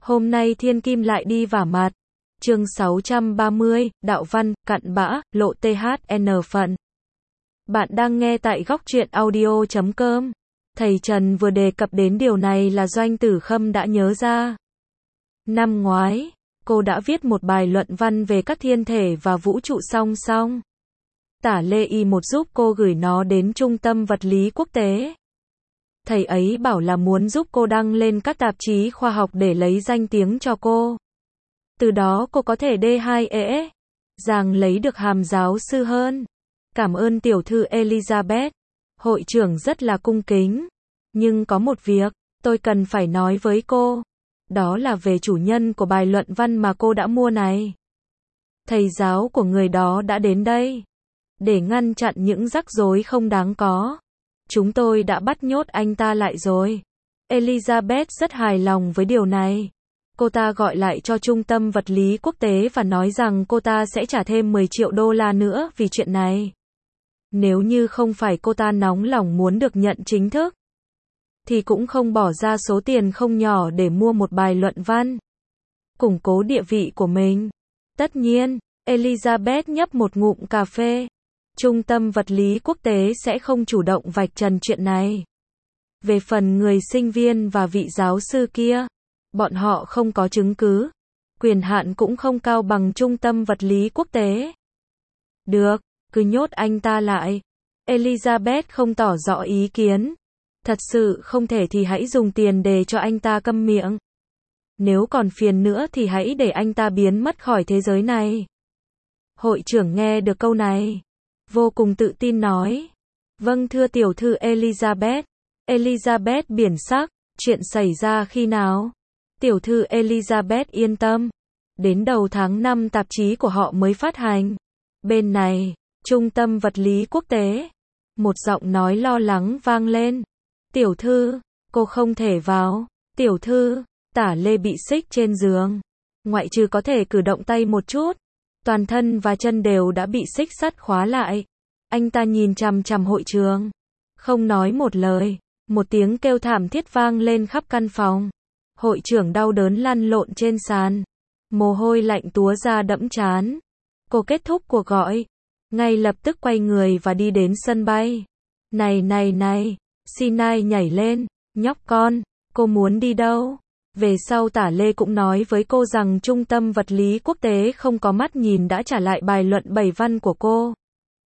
Hôm nay thiên kim lại đi vả mặt. Chương 630, Đạo văn, cặn bã, lộ THN phận. Bạn đang nghe tại góc truyện audio.com. Thầy Trần vừa đề cập đến điều này là Doanh Tử Khâm đã nhớ ra. Năm ngoái, cô đã viết một bài luận văn về các thiên thể và vũ trụ song song. Tả Lê Y một giúp cô gửi nó đến Trung tâm Vật lý Quốc tế. Thầy ấy bảo là muốn giúp cô đăng lên các tạp chí khoa học để lấy danh tiếng cho cô. Từ đó cô có thể D2 giang lấy được hàm giáo sư hơn. Cảm ơn tiểu thư Elizabeth. Hội trưởng rất là cung kính. Nhưng có một việc, tôi cần phải nói với cô. Đó là về chủ nhân của bài luận văn mà cô đã mua này. Thầy giáo của người đó đã đến đây. Để ngăn chặn những rắc rối không đáng có. Chúng tôi đã bắt nhốt anh ta lại rồi. Elizabeth rất hài lòng với điều này. Cô ta gọi lại cho Trung tâm Vật lý Quốc tế và nói rằng cô ta sẽ trả thêm 10 triệu đô la nữa vì chuyện này. Nếu như không phải cô ta nóng lòng muốn được nhận chính thức, thì cũng không bỏ ra số tiền không nhỏ để mua một bài luận văn. Củng cố địa vị của mình. Tất nhiên, Elizabeth nhấp một ngụm cà phê. Trung tâm Vật lý Quốc tế sẽ không chủ động vạch trần chuyện này. Về phần người sinh viên và vị giáo sư kia, bọn họ không có chứng cứ. Quyền hạn cũng không cao bằng Trung tâm Vật lý Quốc tế. Được, cứ nhốt anh ta lại. Elizabeth không tỏ rõ ý kiến. Thật sự không thể thì hãy dùng tiền để cho anh ta câm miệng. Nếu còn phiền nữa thì hãy để anh ta biến mất khỏi thế giới này. Hội trưởng nghe được câu này, vô cùng tự tin nói. Vâng thưa tiểu thư Elizabeth. Elizabeth biển sắc. Chuyện xảy ra khi nào? Tiểu thư Elizabeth yên tâm. Đến đầu tháng 5 tạp chí của họ mới phát hành. Bên này, Trung tâm Vật lý Quốc tế. Một giọng nói lo lắng vang lên. Tiểu thư, cô không thể vào. Tiểu thư, Tả Lê bị xích trên giường. Ngoại trừ có thể cử động tay một chút. Toàn thân và chân đều đã bị xích sắt khóa lại. Anh ta nhìn chằm chằm hội trường. Không nói một lời. Một tiếng kêu thảm thiết vang lên khắp căn phòng. Hội trưởng đau đớn lăn lộn trên sàn. Mồ hôi lạnh túa ra đẫm trán. Cô kết thúc cuộc gọi. Ngay lập tức quay người và đi đến sân bay. Này. Sinai nhảy lên. Nhóc con, cô muốn đi đâu? Về sau Tả Lê cũng nói với cô rằng Trung tâm Vật lý Quốc tế không có mắt nhìn đã trả lại bài luận 7 văn của cô.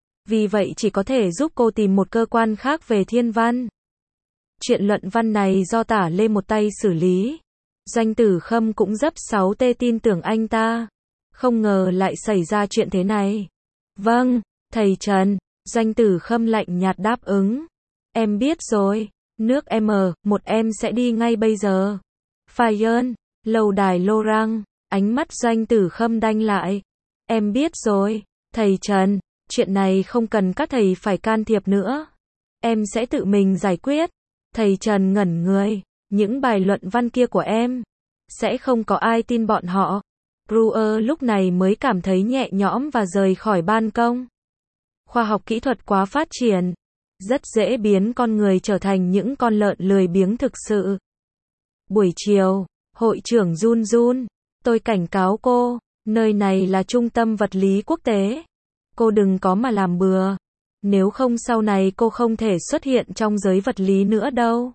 Vì vậy chỉ có thể giúp cô tìm một cơ quan khác về thiên văn. Chuyện luận văn này do Tả Lê một tay xử lý. Doanh Tử Khâm cũng dấp 6 tê tin tưởng anh ta. Không ngờ lại xảy ra chuyện thế này. Vâng, thầy Trần. Doanh Tử Khâm lạnh nhạt đáp ứng. Em biết rồi. Nước M1 em sẽ đi ngay bây giờ. Fayern, lầu đài Lorang. Ánh mắt Doanh Tử Khâm đanh lại. Em biết rồi, thầy Trần. Chuyện này không cần các thầy phải can thiệp nữa. Em sẽ tự mình giải quyết. Thầy Trần ngẩn người. Những bài luận văn kia của em sẽ không có ai tin bọn họ. Brewer lúc này mới cảm thấy nhẹ nhõm và rời khỏi ban công. Khoa học kỹ thuật quá phát triển, rất dễ biến con người trở thành những con lợn lười biếng thực sự. Buổi chiều, hội trưởng run run. Tôi cảnh cáo cô, nơi này là Trung tâm Vật lý Quốc tế. Cô đừng có mà làm bừa. Nếu không sau này cô không thể xuất hiện trong giới vật lý nữa đâu.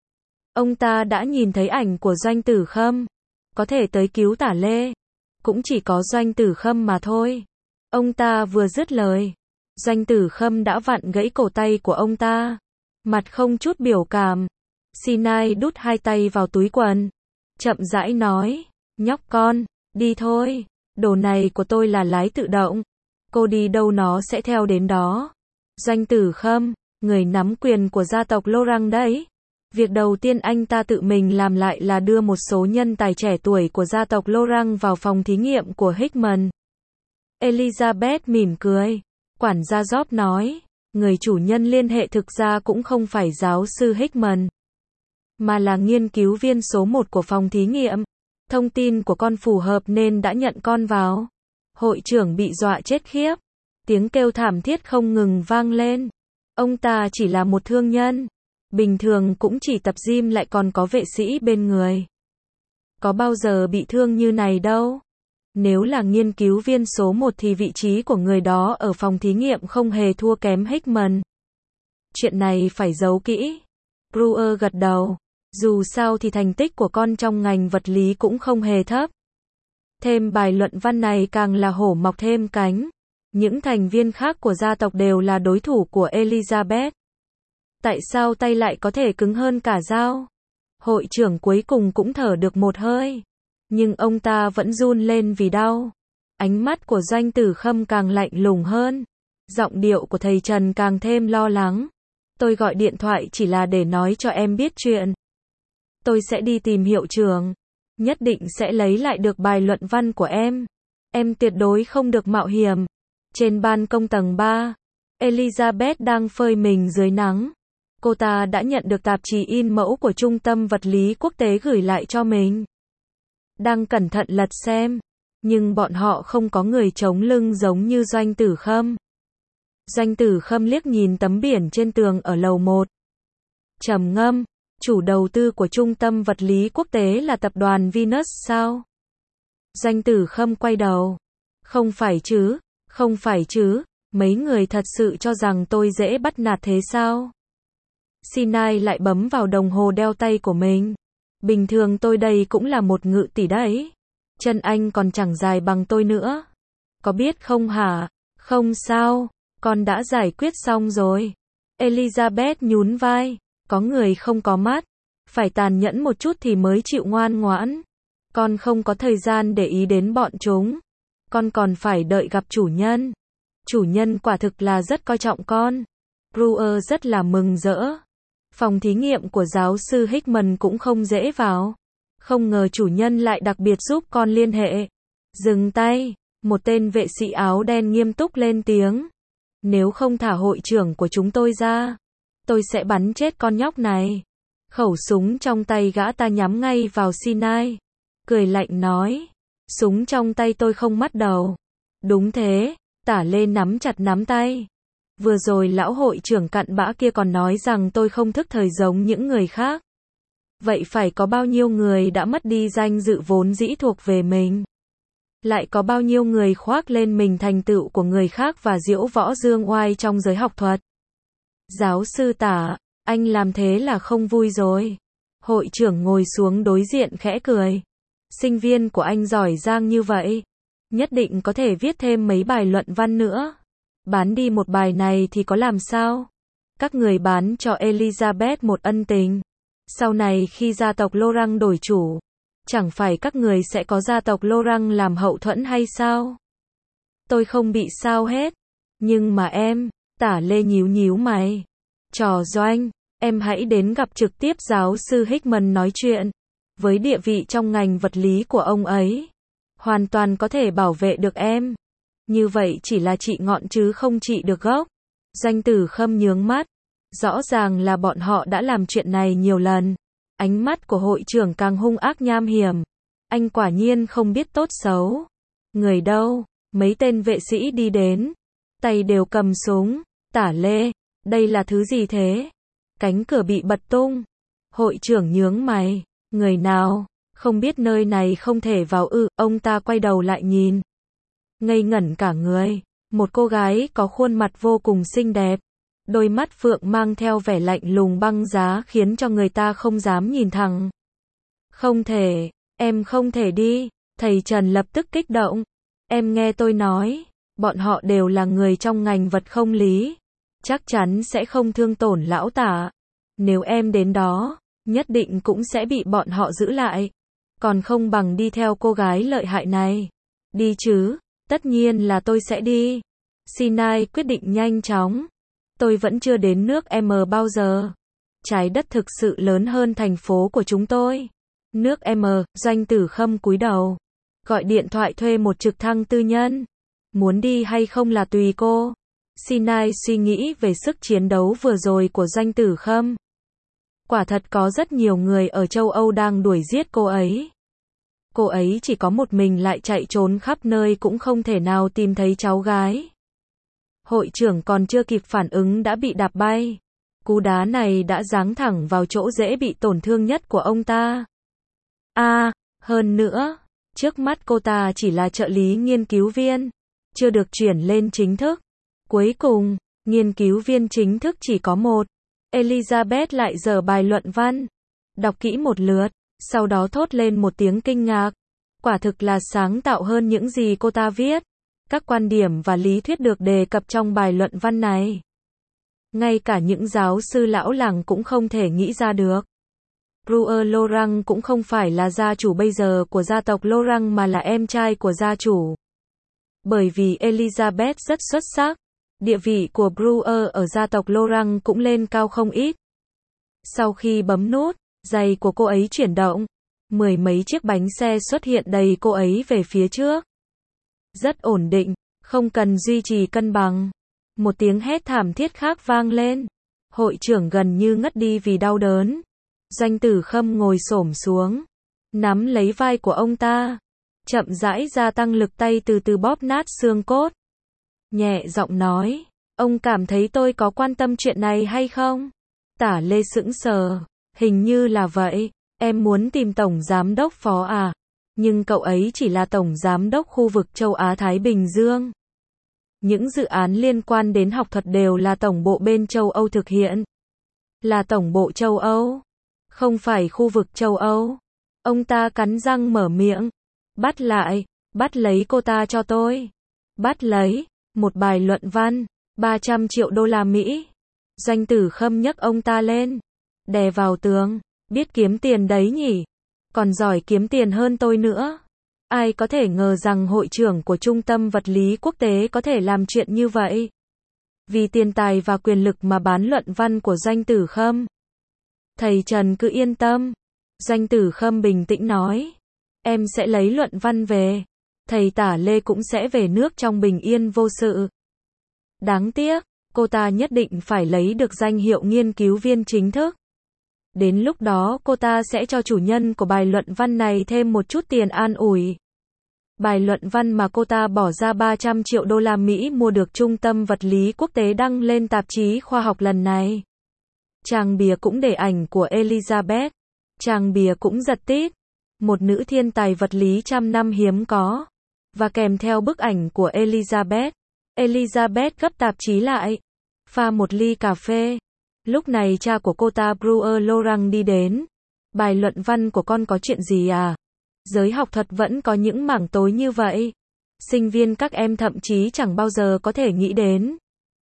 Ông ta đã nhìn thấy ảnh của Doanh Tử Khâm. Có thể tới cứu Tả Lê. Cũng chỉ có Doanh Tử Khâm mà thôi. Ông ta vừa dứt lời. Doanh Tử Khâm đã vặn gãy cổ tay của ông ta. Mặt không chút biểu cảm. Sinai đút hai tay vào túi quần. Chậm rãi nói. Nhóc con, đi thôi. Đồ này của tôi là lái tự động. Cô đi đâu nó sẽ theo đến đó. Doanh Tử Khâm, người nắm quyền của gia tộc Lorang đấy. Việc đầu tiên anh ta tự mình làm lại là đưa một số nhân tài trẻ tuổi của gia tộc Lorang vào phòng thí nghiệm của Hickman. Elizabeth mỉm cười. Quản gia Job nói, người chủ nhân liên hệ thực ra cũng không phải giáo sư Hickman, mà là nghiên cứu viên số 1 của phòng thí nghiệm. Thông tin của con phù hợp nên đã nhận con vào. Hội trưởng bị dọa chết khiếp. Tiếng kêu thảm thiết không ngừng vang lên. Ông ta chỉ là một thương nhân. Bình thường cũng chỉ tập gym lại còn có vệ sĩ bên người. có bao giờ bị thương như này đâu. Nếu là nghiên cứu viên số 1 thì vị trí của người đó ở phòng thí nghiệm không hề thua kém Hickman. Chuyện này phải giấu kỹ. Brewer gật đầu. Dù sao thì thành tích của con trong ngành vật lý cũng không hề thấp. Thêm bài luận văn này càng là hổ mọc thêm cánh. Những thành viên khác của gia tộc đều là đối thủ của Elizabeth. Tại sao tay lại có thể cứng hơn cả dao? Hội trưởng cuối cùng cũng thở được một hơi. Nhưng ông ta vẫn run lên vì đau. Ánh mắt của Doanh Tử Khâm càng lạnh lùng hơn. Giọng điệu của thầy Trần càng thêm lo lắng. Tôi gọi điện thoại chỉ là để nói cho em biết chuyện. Tôi sẽ đi tìm hiệu trưởng. Nhất định sẽ lấy lại được bài luận văn của em. Em tuyệt đối không được mạo hiểm. Trên ban công tầng 3, Elizabeth đang phơi mình dưới nắng. Cô ta đã nhận được tạp chí in mẫu của Trung tâm Vật lý Quốc tế gửi lại cho mình. Đang cẩn thận lật xem. Nhưng bọn họ không có người chống lưng giống như Doanh Tử Khâm. Doanh Tử Khâm liếc nhìn tấm biển trên tường ở lầu 1. Trầm ngâm, chủ đầu tư của Trung tâm Vật lý Quốc tế là tập đoàn Venus sao? Doanh Tử Khâm quay đầu. Không phải chứ, không phải chứ, mấy người thật sự cho rằng tôi dễ bắt nạt thế sao? Sinai lại bấm vào đồng hồ đeo tay của mình. Bình thường tôi đây cũng là một ngự tỷ đấy. Chân anh còn chẳng dài bằng tôi nữa. Có biết không hả? Không sao, con đã giải quyết xong rồi. Elizabeth nhún vai. Có người không có mắt. Phải tàn nhẫn một chút thì mới chịu ngoan ngoãn. Con không có thời gian để ý đến bọn chúng. Con còn phải đợi gặp chủ nhân. Chủ nhân quả thực là rất coi trọng con. Brewer rất là mừng rỡ. Phòng thí nghiệm của giáo sư Hickman cũng không dễ vào. Không ngờ chủ nhân lại đặc biệt giúp con liên hệ. Dừng tay, một tên vệ sĩ áo đen nghiêm túc lên tiếng. Nếu không thả hội trưởng của chúng tôi ra, tôi sẽ bắn chết con nhóc này. Khẩu súng trong tay gã ta nhắm ngay vào Sinai. Cười lạnh nói. Súng trong tay tôi không mắt đầu. Đúng thế, Tả Lê nắm chặt nắm tay. Vừa rồi lão hội trưởng cặn bã kia còn nói rằng tôi không thức thời giống những người khác. Vậy phải có bao nhiêu người đã mất đi danh dự vốn dĩ thuộc về mình? Lại có bao nhiêu người khoác lên mình thành tựu của người khác và diễu võ dương oai trong giới học thuật? Giáo sư Tả, anh làm thế là không vui rồi. Hội trưởng ngồi xuống đối diện khẽ cười. Sinh viên của anh giỏi giang như vậy, nhất định có thể viết thêm mấy bài luận văn nữa. Bán đi một bài này thì có làm sao? Các người bán cho Elizabeth một ân tình. Sau này khi gia tộc Lorang đổi chủ, chẳng phải các người sẽ có gia tộc Lorang làm hậu thuẫn hay sao? Tôi không bị sao hết. Nhưng mà em, Tả Lê nhíu nhíu mày. Trò Doanh, em hãy đến gặp trực tiếp giáo sư Hickman nói chuyện. Với địa vị trong ngành vật lý của ông ấy, hoàn toàn có thể bảo vệ được em. Như vậy chỉ là trị ngọn chứ không trị được gốc. Doanh Tử Khâm nhướng mắt. Rõ ràng là bọn họ đã làm chuyện này nhiều lần. Ánh mắt của hội trưởng càng hung ác nham hiểm. Anh quả nhiên không biết tốt xấu. Người đâu? Mấy tên vệ sĩ đi đến. Tay đều cầm súng. Tả Lê, đây là thứ gì thế? Cánh cửa bị bật tung. Hội trưởng nhướng mày. Người nào? Không biết nơi này không thể vào ư? Ông ta quay đầu lại nhìn. Ngây ngẩn cả người. Một cô gái có khuôn mặt vô cùng xinh đẹp. Đôi mắt phượng mang theo vẻ lạnh lùng băng giá khiến cho người ta không dám nhìn thẳng. Không thể, em không thể đi. Thầy Trần lập tức kích động. Em nghe tôi nói, bọn họ đều là người trong ngành vật không lý. Chắc chắn sẽ không thương tổn lão Tả. Nếu em đến đó, nhất định cũng sẽ bị bọn họ giữ lại. Còn không bằng đi theo cô gái lợi hại này. Đi chứ, tất nhiên là tôi sẽ đi. Sinai quyết định nhanh chóng. Tôi vẫn chưa đến nước M bao giờ. Trái đất thực sự lớn hơn thành phố của chúng tôi. Nước M, Doanh Tử Khâm cúi đầu. Gọi điện thoại thuê một trực thăng tư nhân. Muốn đi hay không là tùy cô. Sinai suy nghĩ về sức chiến đấu vừa rồi của Doanh Tử Khâm. Quả thật có rất nhiều người ở châu Âu đang đuổi giết cô ấy. Cô ấy chỉ có một mình lại chạy trốn khắp nơi cũng không thể nào tìm thấy cháu gái. Hội trưởng còn chưa kịp phản ứng đã bị đạp bay. Cú đá này đã giáng thẳng vào chỗ dễ bị tổn thương nhất của ông ta. Hơn nữa, trước mắt cô ta chỉ là trợ lý nghiên cứu viên, chưa được chuyển lên chính thức. Cuối cùng, nghiên cứu viên chính thức chỉ có một. Elizabeth lại dở bài luận văn, đọc kỹ một lượt, sau đó thốt lên một tiếng kinh ngạc. Quả thực là sáng tạo hơn những gì cô ta viết. Các quan điểm và lý thuyết được đề cập trong bài luận văn này, ngay cả những giáo sư lão làng cũng không thể nghĩ ra được. Brewer Lorang cũng không phải là gia chủ bây giờ của gia tộc Lorang mà là em trai của gia chủ. Bởi vì Elizabeth rất xuất sắc, địa vị của Brewer ở gia tộc Lorang cũng lên cao không ít. Sau khi bấm nút, giày của cô ấy chuyển động, mười mấy chiếc bánh xe xuất hiện đầy cô ấy về phía trước. Rất ổn định, không cần duy trì cân bằng. Một tiếng hét thảm thiết khác vang lên. Hội trưởng gần như ngất đi vì đau đớn. Doanh Tử Khâm ngồi xổm xuống, nắm lấy vai của ông ta, chậm rãi gia tăng lực tay từ từ bóp nát xương cốt. Nhẹ giọng nói, ông cảm thấy tôi có quan tâm chuyện này hay không? Tả Lê sững sờ, hình như là vậy, em muốn tìm tổng giám đốc phó à? Nhưng cậu ấy chỉ là tổng giám đốc khu vực châu Á-Thái Bình Dương. Những dự án liên quan đến học thuật đều là tổng bộ bên châu Âu thực hiện. Là tổng bộ châu Âu, không phải khu vực châu Âu. Ông ta cắn răng mở miệng. Bắt lại, bắt lấy cô ta cho tôi. Bắt lấy, một bài luận văn, 300 triệu đô la Mỹ. Doanh Tử Khâm nhấc ông ta lên, đè vào tường. Biết kiếm tiền đấy nhỉ? Còn giỏi kiếm tiền hơn tôi nữa. Ai có thể ngờ rằng hội trưởng của Trung tâm Vật lý Quốc tế có thể làm chuyện như vậy? Vì tiền tài và quyền lực mà bán luận văn của Doanh Tử Khâm. Thầy Trần cứ yên tâm. Doanh Tử Khâm bình tĩnh nói. Em sẽ lấy luận văn về. Thầy Tả Lê cũng sẽ về nước trong bình yên vô sự. Đáng tiếc, cô ta nhất định phải lấy được danh hiệu nghiên cứu viên chính thức. Đến lúc đó cô ta sẽ cho chủ nhân của bài luận văn này thêm một chút tiền an ủi. Bài luận văn mà cô ta bỏ ra 300 triệu đô la Mỹ mua được Trung tâm Vật lý Quốc tế đăng lên tạp chí khoa học lần này. Trang bìa cũng để ảnh của Elizabeth. Trang bìa cũng giật tít. Một nữ thiên tài vật lý trăm năm hiếm có. Và kèm theo bức ảnh của Elizabeth. Elizabeth gấp tạp chí lại. Pha một ly cà phê. Lúc này cha của cô ta Brewer Lorang đi đến. Bài luận văn của con có chuyện gì à? Giới học thuật vẫn có những mảng tối như vậy. Sinh viên các em thậm chí chẳng bao giờ có thể nghĩ đến.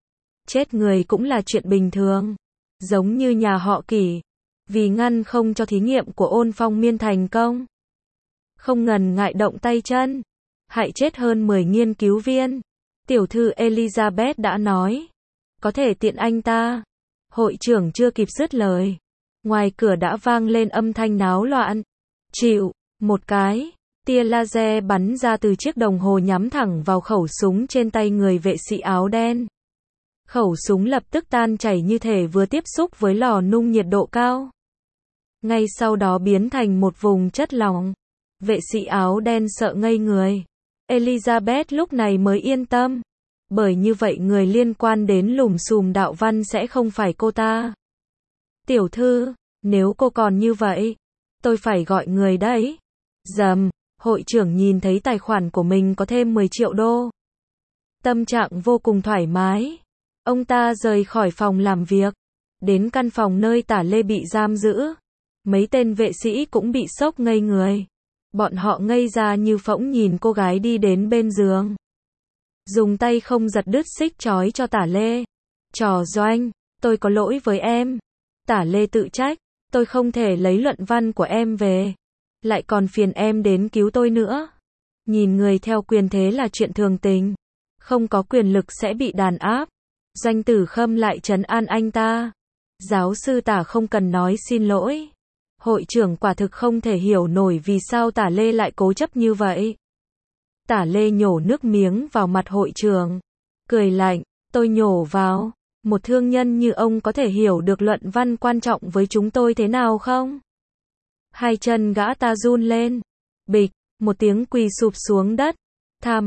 Chết người cũng là chuyện bình thường. Giống như nhà họ Kỷ. Vì ngăn không cho thí nghiệm của Ôn Phong Miên thành công. Không ngần ngại động tay chân. Hại chết hơn 10 nghiên cứu viên. Tiểu thư Elizabeth đã nói. Có thể tiện anh ta. Hội trưởng chưa kịp dứt lời. Ngoài cửa đã vang lên âm thanh náo loạn. Chịu, một cái. Tia laser bắn ra từ chiếc đồng hồ nhắm thẳng vào khẩu súng trên tay người vệ sĩ áo đen. Khẩu súng lập tức tan chảy như thể vừa tiếp xúc với lò nung nhiệt độ cao. Ngay sau đó biến thành một vùng chất lỏng. Vệ sĩ áo đen sợ ngây người. Elizabeth lúc này mới yên tâm. Bởi như vậy người liên quan đến lùm xùm đạo văn sẽ không phải cô ta. Tiểu thư, nếu cô còn như vậy, tôi phải gọi người đấy. Dầm, hội trưởng nhìn thấy tài khoản của mình có thêm 10 triệu đô. Tâm trạng vô cùng thoải mái. Ông ta rời khỏi phòng làm việc. Đến căn phòng nơi Tả Lê bị giam giữ. Mấy tên vệ sĩ cũng bị sốc ngây người. Bọn họ ngây ra như phỗng nhìn cô gái đi đến bên giường. Dùng tay không giật đứt xích trói cho Tả Lê. Trò Doanh, tôi có lỗi với em. Tả Lê tự trách, tôi không thể lấy luận văn của em về. Lại còn phiền em đến cứu tôi nữa. Nhìn người theo quyền thế là chuyện thường tình. Không có quyền lực sẽ bị đàn áp. Doanh Tử Khâm lại trấn an anh ta. Giáo sư Tả không cần nói xin lỗi. Hội trưởng quả thực không thể hiểu nổi vì sao Tả Lê lại cố chấp như vậy. Tả Lê nhổ nước miếng vào mặt hội trưởng. Cười lạnh, tôi nhổ vào. Một thương nhân như ông có thể hiểu được luận văn quan trọng với chúng tôi thế nào không? Hai chân gã ta run lên. Bịch, một tiếng quỳ sụp xuống đất. Tha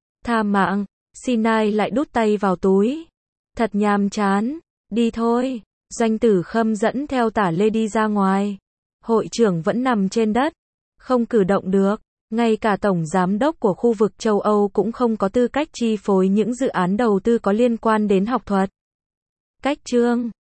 mạng, Sinai lại đút tay vào túi. Thật nhàm chán, đi thôi. Doanh Tử Khâm dẫn theo Tả Lê đi ra ngoài. Hội trưởng vẫn nằm trên đất. không cử động được. Ngay cả Tổng Giám đốc của khu vực châu Âu cũng không có tư cách chi phối những dự án đầu tư có liên quan đến học thuật. Cách chương